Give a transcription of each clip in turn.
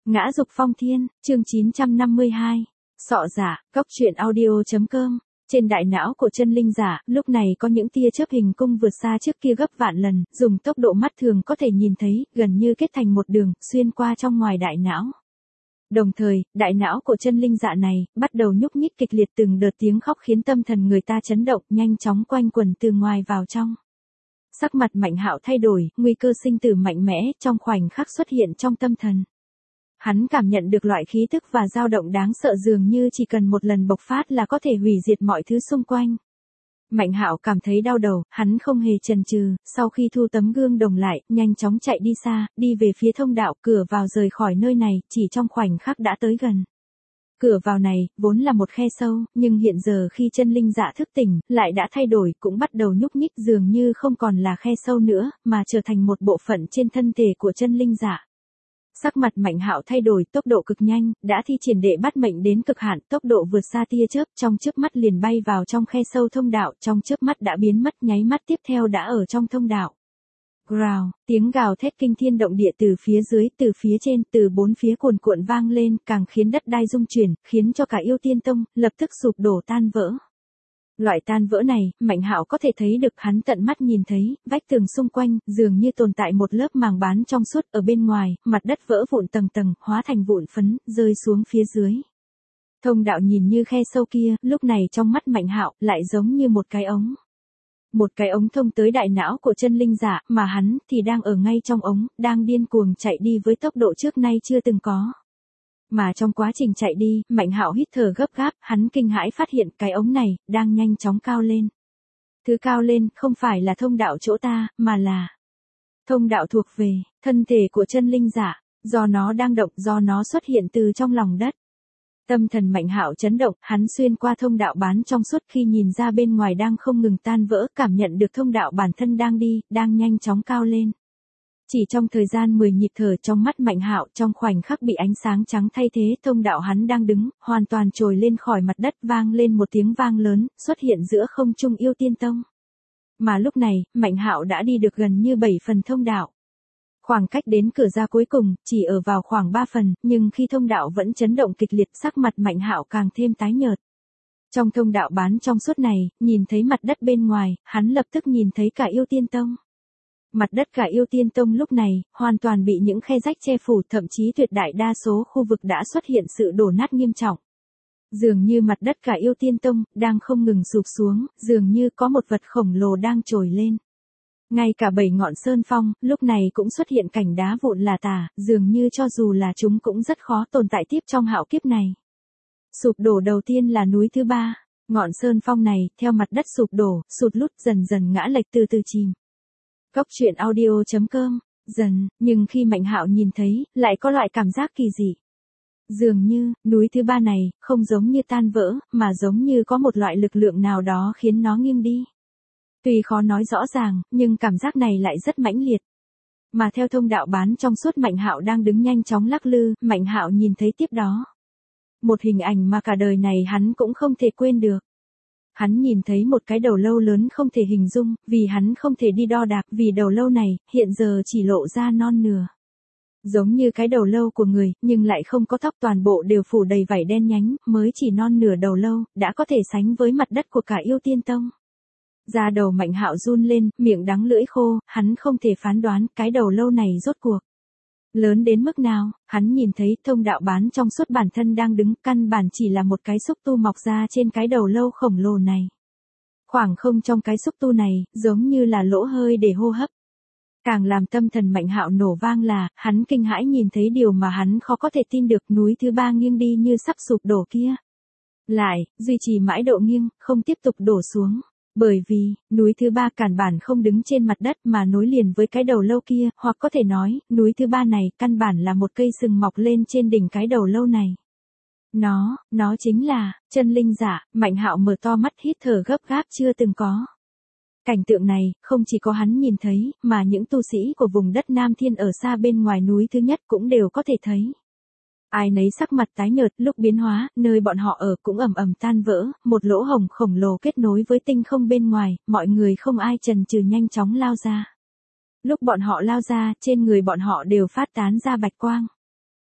Ngã dục phong thiên, chương 952. Sọ giả, góc truyện audio.com. Trên đại não của chân linh giả, lúc này có những tia chớp hình cung vượt xa trước kia gấp vạn lần, dùng tốc độ mắt thường có thể nhìn thấy, gần như kết thành một đường, xuyên qua trong ngoài đại não. Đồng thời, đại não của chân linh dạ này, bắt đầu nhúc nhích kịch liệt, từng đợt tiếng khóc khiến tâm thần người ta chấn động, nhanh chóng quanh quẩn từ ngoài vào trong. Sắc mặt Mạnh Hạo thay đổi, nguy cơ sinh tử mạnh mẽ, trong khoảnh khắc xuất hiện trong tâm thần. Hắn cảm nhận được loại khí tức và dao động đáng sợ dường như chỉ cần một lần bộc phát là có thể hủy diệt mọi thứ xung quanh. Mạnh Hạo cảm thấy đau đầu, hắn không hề chần chừ, sau khi thu tấm gương đồng lại, nhanh chóng chạy đi xa, đi về phía thông đạo, cửa vào rời khỏi nơi này, chỉ trong khoảnh khắc đã tới gần. Cửa vào này, vốn là một khe sâu, nhưng hiện giờ khi chân linh dạ thức tỉnh, lại đã thay đổi, cũng bắt đầu nhúc nhích dường như không còn là khe sâu nữa, mà trở thành một bộ phận trên thân thể của chân linh dạ. Sắc mặt Mạnh Hạo thay đổi, tốc độ cực nhanh, đã thi triển đệ bắt mệnh đến cực hạn, tốc độ vượt xa tia chớp, trong chớp mắt liền bay vào trong khe sâu thông đạo, trong chớp mắt đã biến mất, nháy mắt tiếp theo đã ở trong thông đạo. Growl, tiếng gào thét kinh thiên động địa từ phía dưới, từ phía trên, từ bốn phía cuồn cuộn vang lên, càng khiến đất đai rung chuyển, khiến cho cả Yêu Tiên Tông lập tức sụp đổ tan vỡ. Loại tan vỡ này, Mạnh Hạo có thể thấy được, hắn tận mắt nhìn thấy, vách tường xung quanh, dường như tồn tại một lớp màng bán trong suốt, ở bên ngoài, mặt đất vỡ vụn tầng tầng, hóa thành vụn phấn, rơi xuống phía dưới. Thông đạo nhìn như khe sâu kia, lúc này trong mắt Mạnh Hạo, lại giống như một cái ống. Một cái ống thông tới đại não của chân linh giả, mà hắn, thì đang ở ngay trong ống, đang điên cuồng chạy đi với tốc độ trước nay chưa từng có. Mà trong quá trình chạy đi, Mạnh Hạo hít thở gấp gáp, hắn kinh hãi phát hiện cái ống này, đang nhanh chóng cao lên. Thứ cao lên, không phải là thông đạo chỗ ta, mà là thông đạo thuộc về thân thể của chân linh giả, do nó đang động, do nó xuất hiện từ trong lòng đất. Tâm thần Mạnh Hạo chấn động, hắn xuyên qua thông đạo bán trong suốt, khi nhìn ra bên ngoài đang không ngừng tan vỡ, cảm nhận được thông đạo bản thân đang đi, đang nhanh chóng cao lên. Chỉ trong thời gian 10 nhịp thở, trong mắt Mạnh Hạo, trong khoảnh khắc bị ánh sáng trắng thay thế, thông đạo hắn đang đứng, hoàn toàn trồi lên khỏi mặt đất, vang lên một tiếng vang lớn, xuất hiện giữa không trung Yêu Tiên Tông. Mà lúc này, Mạnh Hạo đã đi được gần như 7 phần thông đạo. Khoảng cách đến cửa ra cuối cùng, chỉ ở vào khoảng 3 phần, nhưng khi thông đạo vẫn chấn động kịch liệt, sắc mặt Mạnh Hạo càng thêm tái nhợt. Trong thông đạo bán trong suốt này, nhìn thấy mặt đất bên ngoài, hắn lập tức nhìn thấy cả Yêu Tiên Tông. Mặt đất cả Yêu Tiên Tông lúc này, hoàn toàn bị những khe rách che phủ, thậm chí tuyệt đại đa số khu vực đã xuất hiện sự đổ nát nghiêm trọng. Dường như mặt đất cả Yêu Tiên Tông, đang không ngừng sụp xuống, dường như có một vật khổng lồ đang trồi lên. Ngay cả 7 ngọn sơn phong, lúc này cũng xuất hiện cảnh đá vụn là tả, dường như cho dù là chúng cũng rất khó tồn tại tiếp trong hạo kiếp này. Sụp đổ đầu tiên là núi thứ 3, ngọn sơn phong này, theo mặt đất sụp đổ, sụt lút dần dần ngã lệch từ từ chìm. Góc truyện audio.com, dần, nhưng khi Mạnh Hạo nhìn thấy, lại có loại cảm giác kỳ dị. Dường như, núi thứ 3 này, không giống như tan vỡ, mà giống như có một loại lực lượng nào đó khiến nó nghiêng đi. Tuy khó nói rõ ràng, nhưng cảm giác này lại rất mãnh liệt. Mà theo thông đạo bán trong suốt, Mạnh Hạo đang đứng nhanh chóng lắc lư, Mạnh Hạo nhìn thấy tiếp đó một hình ảnh mà cả đời này hắn cũng không thể quên được. Hắn nhìn thấy một cái đầu lâu lớn không thể hình dung, vì hắn không thể đi đo đạc, vì đầu lâu này, hiện giờ chỉ lộ ra non nửa. Giống như cái đầu lâu của người, nhưng lại không có tóc, toàn bộ đều phủ đầy vảy đen nhánh, mới chỉ non nửa đầu lâu, đã có thể sánh với mặt đất của cả Yêu Tiên Tông. Da đầu Mạnh Hạo run lên, miệng đắng lưỡi khô, hắn không thể phán đoán cái đầu lâu này rốt cuộc lớn đến mức nào. Hắn nhìn thấy thông đạo bán trong suốt bản thân đang đứng, căn bản chỉ là một cái xúc tu mọc ra trên cái đầu lâu khổng lồ này. Khoảng không trong cái xúc tu này, giống như là lỗ hơi để hô hấp. Càng làm tâm thần Mạnh Hạo nổ vang là, hắn kinh hãi nhìn thấy điều mà hắn khó có thể tin được, núi thứ 3 nghiêng đi như sắp sụp đổ kia. Lại, duy trì mãi độ nghiêng, không tiếp tục đổ xuống. Bởi vì, núi thứ 3 căn bản không đứng trên mặt đất mà nối liền với cái đầu lâu kia, hoặc có thể nói, núi thứ 3 này, căn bản là một cây sừng mọc lên trên đỉnh cái đầu lâu này. Nó chính là, chân linh giả. Mạnh Hạo mở to mắt hít thở gấp gáp chưa từng có. Cảnh tượng này, không chỉ có hắn nhìn thấy, mà những tu sĩ của vùng đất Nam Thiên ở xa bên ngoài núi thứ nhất cũng đều có thể thấy. Ai nấy sắc mặt tái nhợt, lúc biến hóa, nơi bọn họ ở cũng ầm ầm tan vỡ, một lỗ hổng khổng lồ kết nối với tinh không bên ngoài, mọi người không ai chần chừ nhanh chóng lao ra. Lúc bọn họ lao ra, trên người bọn họ đều phát tán ra bạch quang.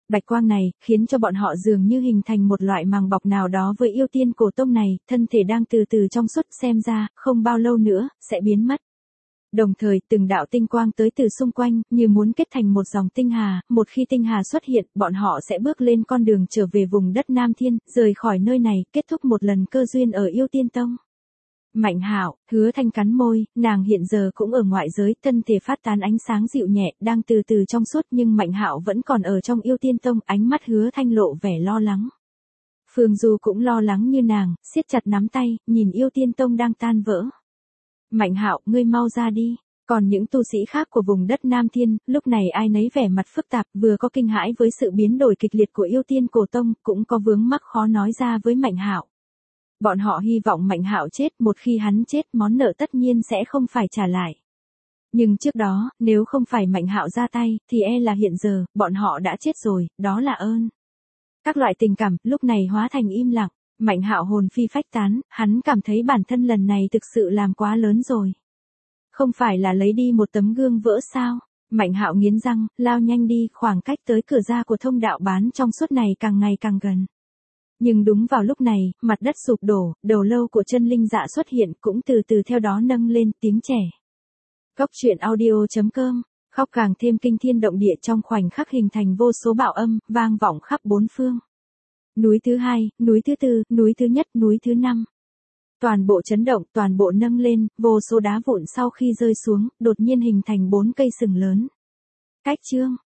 Bạch quang này, khiến cho bọn họ dường như hình thành một loại màng bọc nào đó với yêu tiên cổ tông này, thân thể đang từ từ trong suốt xem ra, không bao lâu nữa, sẽ biến mất. Đồng thời, từng đạo tinh quang tới từ xung quanh, như muốn kết thành một dòng tinh hà, một khi tinh hà xuất hiện, bọn họ sẽ bước lên con đường trở về vùng đất Nam Thiên, rời khỏi nơi này, kết thúc một lần cơ duyên ở yêu tiên tông. Mạnh Hạo, Hứa Thanh cắn môi, nàng hiện giờ cũng ở ngoại giới, thân thể phát tán ánh sáng dịu nhẹ, đang từ từ trong suốt nhưng Mạnh Hạo vẫn còn ở trong yêu tiên tông, ánh mắt Hứa Thanh lộ vẻ lo lắng. Phương Du cũng lo lắng như nàng, siết chặt nắm tay, nhìn yêu tiên tông đang tan vỡ. Mạnh Hạo, ngươi mau ra đi. Còn những tu sĩ khác của vùng đất Nam Thiên, lúc này ai nấy vẻ mặt phức tạp, vừa có kinh hãi với sự biến đổi kịch liệt của yêu tiên cổ tông, cũng có vướng mắc khó nói ra với Mạnh Hạo. Bọn họ hy vọng Mạnh Hạo chết, một khi hắn chết, món nợ tất nhiên sẽ không phải trả lại. Nhưng trước đó, nếu không phải Mạnh Hạo ra tay, thì e là hiện giờ, bọn họ đã chết rồi, đó là ơn. Các loại tình cảm, lúc này hóa thành im lặng. Mạnh Hạo hồn phi phách tán, hắn cảm thấy bản thân lần này thực sự làm quá lớn rồi. Không phải là lấy đi một tấm gương vỡ sao? Mạnh Hạo nghiến răng, lao nhanh đi, khoảng cách tới cửa ra của thông đạo bán trong suốt này càng ngày càng gần. Nhưng đúng vào lúc này, mặt đất sụp đổ, đầu lâu của Chân Linh Dạ xuất hiện, cũng từ từ theo đó nâng lên tiếng trẻ. Góc truyện audio.com, khóc càng thêm kinh thiên động địa, trong khoảnh khắc hình thành vô số bạo âm, vang vọng khắp bốn phương. Núi thứ hai, núi thứ tư, núi thứ nhất, núi thứ năm. Toàn bộ chấn động, toàn bộ nâng lên, vô số đá vụn sau khi rơi xuống, đột nhiên hình thành 4 cây sừng lớn. Cách chương.